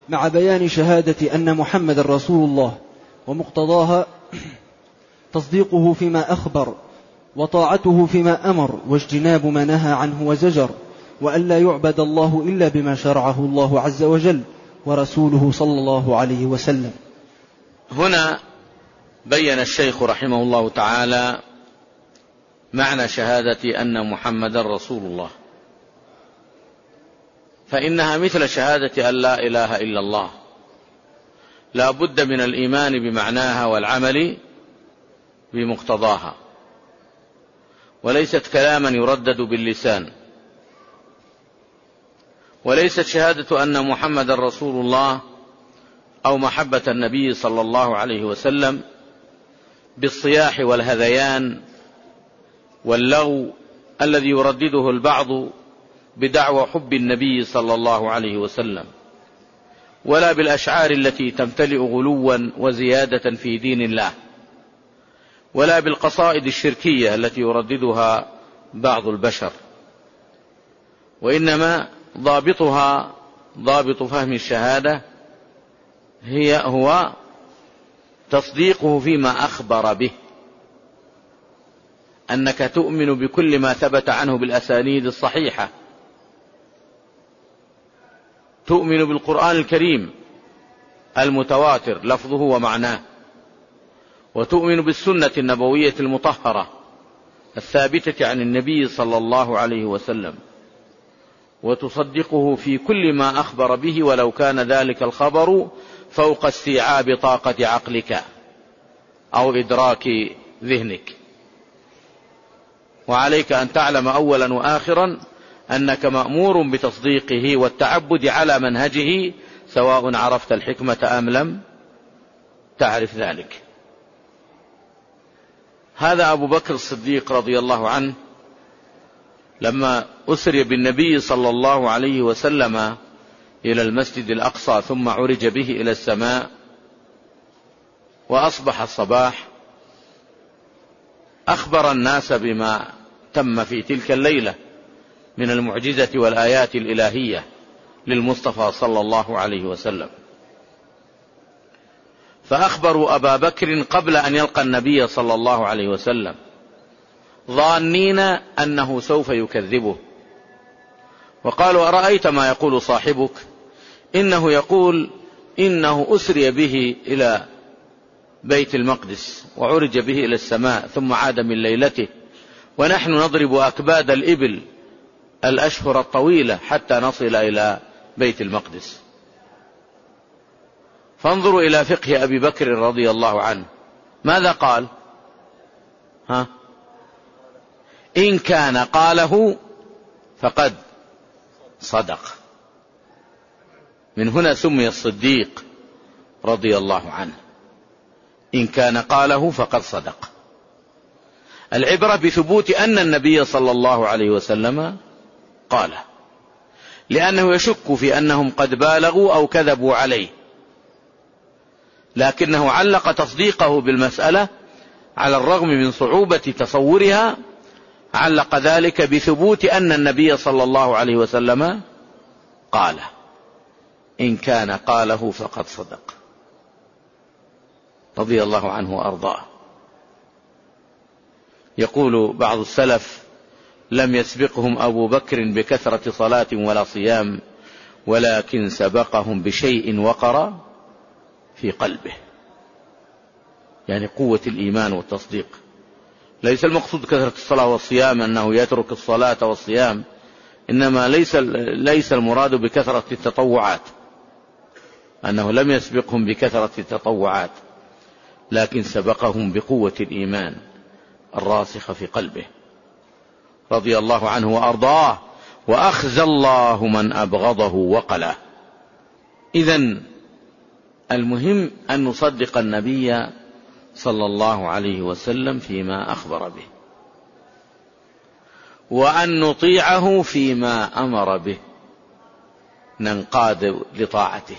مع بيان شهادة أن محمد رسول الله ومقتضاها تصديقه فيما أخبر وطاعته فيما أمر واجتناب ما نهى عنه وزجر، وأن لا يعبد الله إلا بما شرعه الله عز وجل ورسوله صلى الله عليه وسلم. هنا بين الشيخ رحمه الله تعالى معنى شهادة أن محمد رسول الله، فإنها مثل شهادة أن لا إله إلا الله، لا بد من الإيمان بمعناها والعمل بمقتضاها، وليست كلاما يردد باللسان، وليست شهادة أن محمد رسول الله أو محبة النبي صلى الله عليه وسلم بالصياح والهذيان واللغو الذي يردده البعض بدعوى حب النبي صلى الله عليه وسلم، ولا بالأشعار التي تمتلئ غلوا وزيادة في دين الله، ولا بالقصائد الشركية التي يرددها بعض البشر، وإنما ضابط فهم الشهادة هو تصديقه فيما أخبر به، أنك تؤمن بكل ما ثبت عنه بالأسانيد الصحيحة، تؤمن بالقرآن الكريم المتواتر لفظه ومعناه، وتؤمن بالسنة النبوية المطهرة الثابتة عن النبي صلى الله عليه وسلم، وتصدقه في كل ما أخبر به ولو كان ذلك الخبر فوق استيعاب طاقة عقلك أو إدراك ذهنك. وعليك أن تعلم أولا وآخرا أنك مأمور بتصديقه والتعبد على منهجه، سواء عرفت الحكمة أم لم تعرف ذلك. هذا أبو بكر الصديق رضي الله عنه لما أسري بالنبي صلى الله عليه وسلم إلى المسجد الأقصى ثم عرج به إلى السماء، وأصبح الصباح، أخبر الناس بما تم في تلك الليلة من المعجزة والآيات الإلهية للمصطفى صلى الله عليه وسلم، فأخبروا أبا بكر قبل أن يلقى النبي صلى الله عليه وسلم، ظانين أنه سوف يكذبه، وقالوا: أرأيت ما يقول صاحبك؟ إنه يقول إنه أسري به إلى بيت المقدس وعرج به إلى السماء ثم عاد من ليلته، ونحن نضرب أكباد الإبل الأشهر الطويلة حتى نصل إلى بيت المقدس. فانظروا إلى فقه أبي بكر رضي الله عنه، ماذا قال؟ إن كان قاله فقد صدق. من هنا سمي الصديق رضي الله عنه، إن كان قاله فقد صدق. العبرة بثبوت أن النبي صلى الله عليه وسلم قاله، لأنه يشك في أنهم قد بالغوا أو كذبوا عليه، لكنه علق تصديقه بالمسألة على الرغم من صعوبة تصورها، علق ذلك بثبوت أن النبي صلى الله عليه وسلم قاله، إن كان قاله فقد صدق، رضي الله عنه وأرضاه. يقول بعض السلف: لم يسبقهم أبو بكر بكثرة صلاة ولا صيام، ولكن سبقهم بشيء وقر في قلبه، يعني قوة الإيمان والتصديق. ليس المقصود كثرة الصلاة والصيام أنه يترك الصلاة والصيام، إنما ليس المراد بكثرة التطوعات، أنه لم يسبقهم بكثرة التطوعات، لكن سبقهم بقوة الإيمان الراسخة في قلبه، رضي الله عنه وأرضاه، وأخزى الله من أبغضه وقله. إذن المهم أن نصدق النبي صلى الله عليه وسلم فيما أخبر به، وأن نطيعه فيما أمر به، ننقاد لطاعته،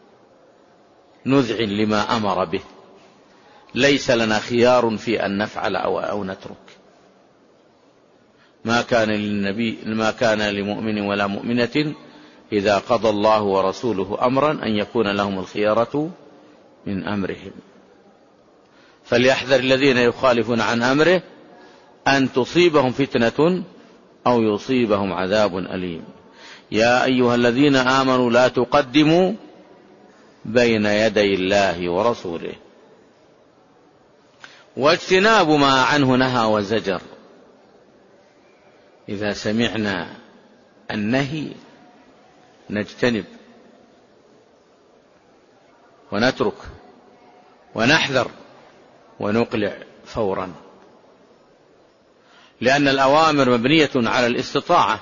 نذعن لما أمر به، ليس لنا خيار في أن نفعل أو نترك. ما كان لمؤمن ولا مؤمنة إذا قضى الله ورسوله أمرا أن يكون لهم الخيرة من أمرهم. فليحذر الذين يخالفون عن أمره أن تصيبهم فتنة أو يصيبهم عذاب أليم. يا أيها الذين آمنوا لا تقدموا بين يدي الله ورسوله. واجتناب ما عنه نهى وزجر. إذا سمعنا النهي نجتنب ونترك ونحذر ونقلع فورا، لأن الأوامر مبنية على الاستطاعة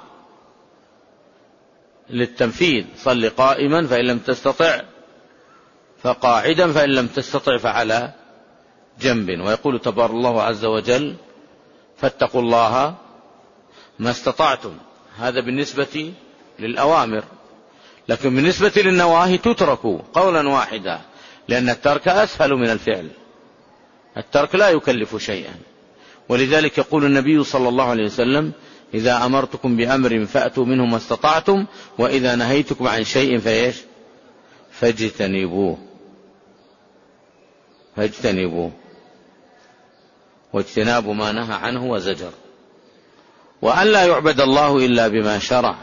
للتنفيذ. صل قائما فإن لم تستطع فقاعدا فإن لم تستطع فعلى جنب. ويقول تبارك الله عز وجل فاتقوا الله ما استطعتم. هذا بالنسبة للأوامر، لكن بالنسبة للنواهي تترك قولا واحدا، لأن الترك أسهل من الفعل. الترك لا يكلف شيئا. ولذلك يقول النبي صلى الله عليه وسلم إذا أمرتكم بأمر فأتوا منه ما استطعتم وإذا نهيتكم عن شيء فاجتنبوه. واجتناب ما نهى عنه وزجر. وأن لا يعبد الله إلا بما شرع،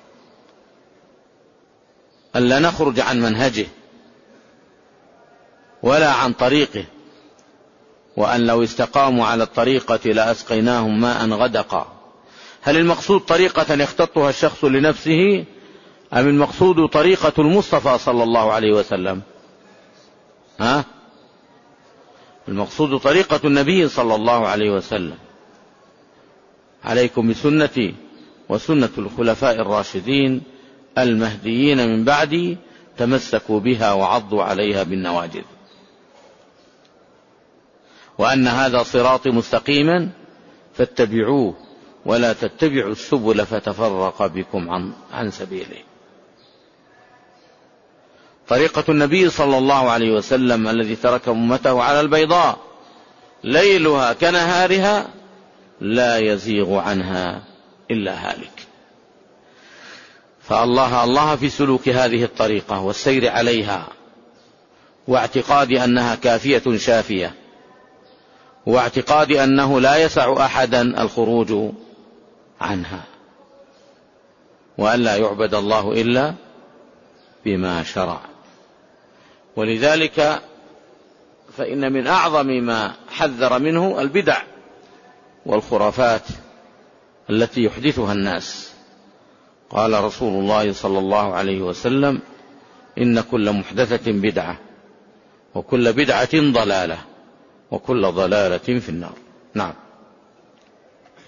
ألا نخرج عن منهجه ولا عن طريقه. وأن لو استقاموا على الطريقة لأسقيناهم ماء غدقا. هل المقصود طريقة يختطها الشخص لنفسه أم المقصود طريقة المصطفى صلى الله عليه وسلم؟ المقصود طريقة النبي صلى الله عليه وسلم. عليكم بسنتي وسنة الخلفاء الراشدين المهديين من بعدي تمسكوا بها وعضوا عليها بالنواجذ. وأن هذا صراطي مستقيما فاتبعوه ولا تتبعوا السبل فتفرق بكم عن سبيله. طريقة النبي صلى الله عليه وسلم الذي ترك أمته على البيضاء ليلها كنهارها لا يزيغ عنها إلا هالك. فالله في سلوك هذه الطريقة والسير عليها، واعتقاد أنها كافية شافية، واعتقاد أنه لا يسع أحدا الخروج عنها، وأن لا يعبد الله إلا بما شرع. ولذلك فإن من أعظم ما حذر منه البدع والخرافات التي يحدثها الناس. قال رسول الله صلى الله عليه وسلم إن كل محدثة بدعة وكل بدعة ضلالة وكل ضلالة في النار. نعم.